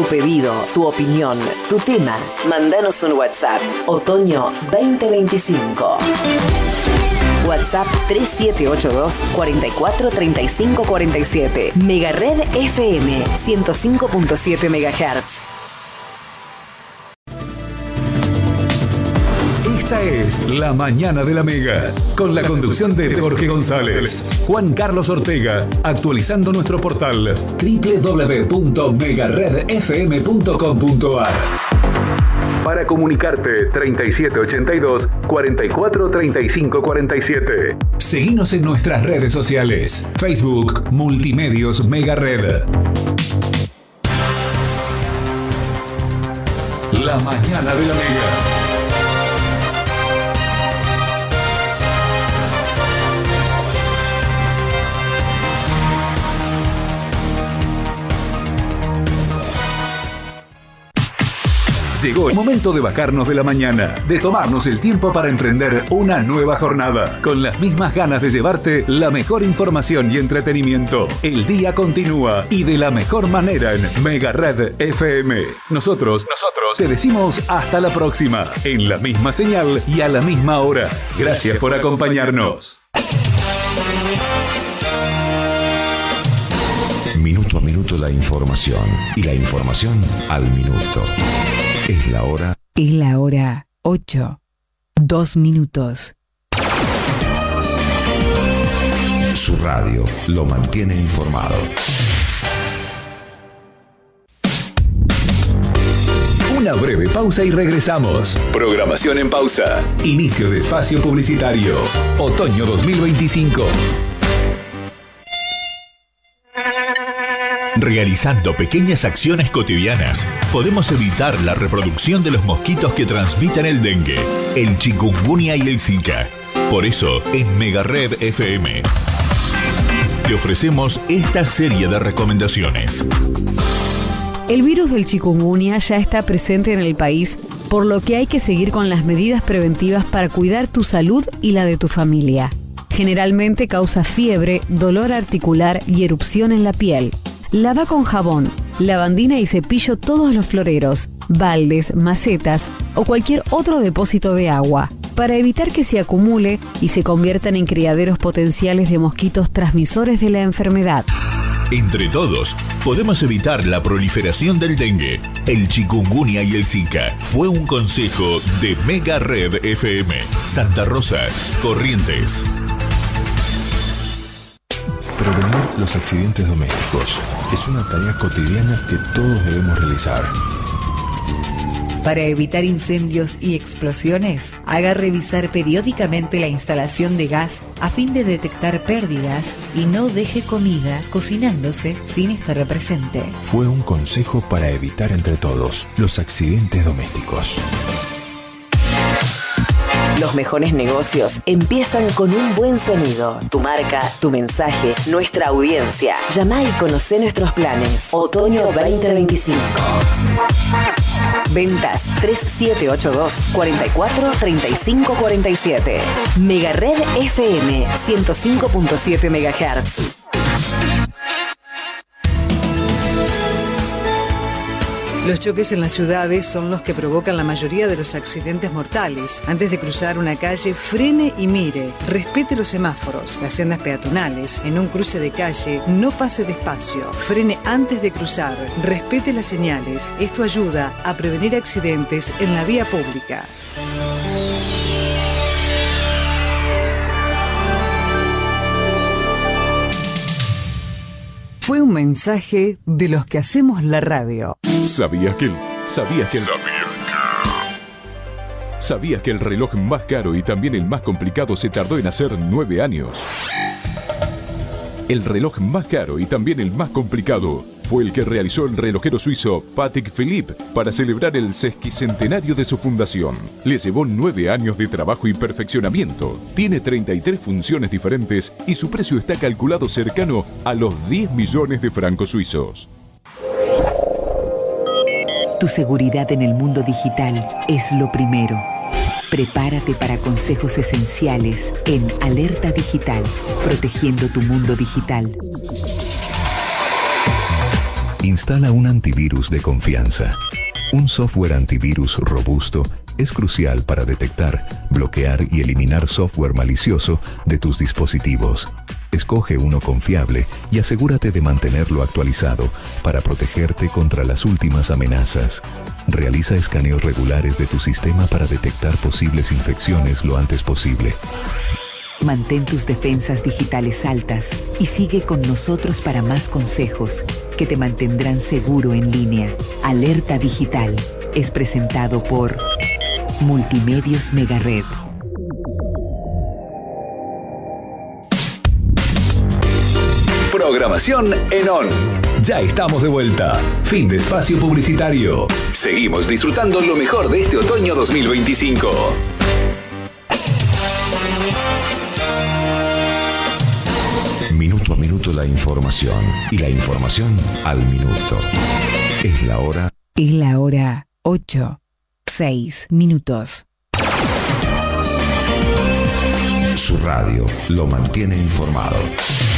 Tu pedido, tu opinión, tu tema. Mándanos un WhatsApp. Otoño 2025. WhatsApp 3782 44 35 47. Megared FM 105.7 MHz. Esta es La Mañana de la Mega, con la conducción de Jorge González, Juan Carlos Ortega, actualizando nuestro portal www.megaredfm.com.ar. Para comunicarte, 3782 44 35 47. Seguinos en nuestras redes sociales. Facebook, Multimedios Megared. La Mañana de la Mega. Llegó el momento de bajarnos de la mañana, de tomarnos el tiempo para emprender una nueva jornada, con las mismas ganas de llevarte la mejor información y entretenimiento. El día continúa y de la mejor manera en Megared FM. Nosotros te decimos hasta la próxima, en la misma señal y a la misma hora. Gracias por acompañarnos. Minuto a minuto la información, y la información al minuto. Es la hora. Es la hora 8, 2 minutos. Su radio lo mantiene informado. Una breve pausa y regresamos. Programación en pausa. Inicio de espacio publicitario. Otoño 2025. Realizando pequeñas acciones cotidianas, podemos evitar la reproducción de los mosquitos que transmiten el dengue, el chikungunya y el Zika. Por eso, en Megared FM, te ofrecemos esta serie de recomendaciones. El virus del chikungunya ya está presente en el país, por lo que hay que seguir con las medidas preventivas para cuidar tu salud y la de tu familia. Generalmente causa fiebre, dolor articular y erupción en la piel. Lava con jabón, lavandina y cepillo todos los floreros, baldes, macetas o cualquier otro depósito de agua, para evitar que se acumule y se conviertan en criaderos potenciales de mosquitos transmisores de la enfermedad. Entre todos, podemos evitar la proliferación del dengue, el chikungunya y el Zika. Fue un consejo de Megared FM, Santa Rosa, Corrientes. Prevenir los accidentes domésticos es una tarea cotidiana que todos debemos realizar. Para evitar incendios y explosiones, haga revisar periódicamente la instalación de gas a fin de detectar pérdidas y no deje comida cocinándose sin estar presente. Fue un consejo para evitar entre todos los accidentes domésticos. Los mejores negocios empiezan con un buen sonido. Tu marca, tu mensaje, nuestra audiencia. Llama y conoce nuestros planes. Otoño 2025. Ventas 3782 44 35 47. Megared FM 105.7 MHz. Los choques en las ciudades son los que provocan la mayoría de los accidentes mortales. Antes de cruzar una calle, frene y mire. Respete los semáforos, las sendas peatonales. En un cruce de calle, no pase despacio. Frene antes de cruzar. Respete las señales. Esto ayuda a prevenir accidentes en la vía pública. Fue un mensaje de los que hacemos la radio. ¿Sabías que el reloj más caro y también el más complicado se tardó en hacer 9 años? El reloj más caro y también el más complicado fue el que realizó el relojero suizo Patek Philippe para celebrar el sesquicentenario de su fundación. Le llevó 9 años de trabajo y perfeccionamiento. Tiene 33 funciones diferentes y su precio está calculado cercano a los 10 millones de francos suizos. Tu seguridad en el mundo digital es lo primero. Prepárate para consejos esenciales en Alerta Digital, protegiendo tu mundo digital. Instala un antivirus de confianza. Un software antivirus robusto es crucial para detectar, bloquear y eliminar software malicioso de tus dispositivos. Escoge uno confiable y asegúrate de mantenerlo actualizado para protegerte contra las últimas amenazas. Realiza escaneos regulares de tu sistema para detectar posibles infecciones lo antes posible. Mantén tus defensas digitales altas y sigue con nosotros para más consejos que te mantendrán seguro en línea. Alerta Digital es presentado por Multimedios Megared. Programación en ON. Ya estamos de vuelta. Fin de espacio publicitario. Seguimos disfrutando lo mejor de este otoño 2025. Minuto a minuto la información y la información al minuto. Es la hora. Es la hora 8:06. Su radio lo mantiene informado.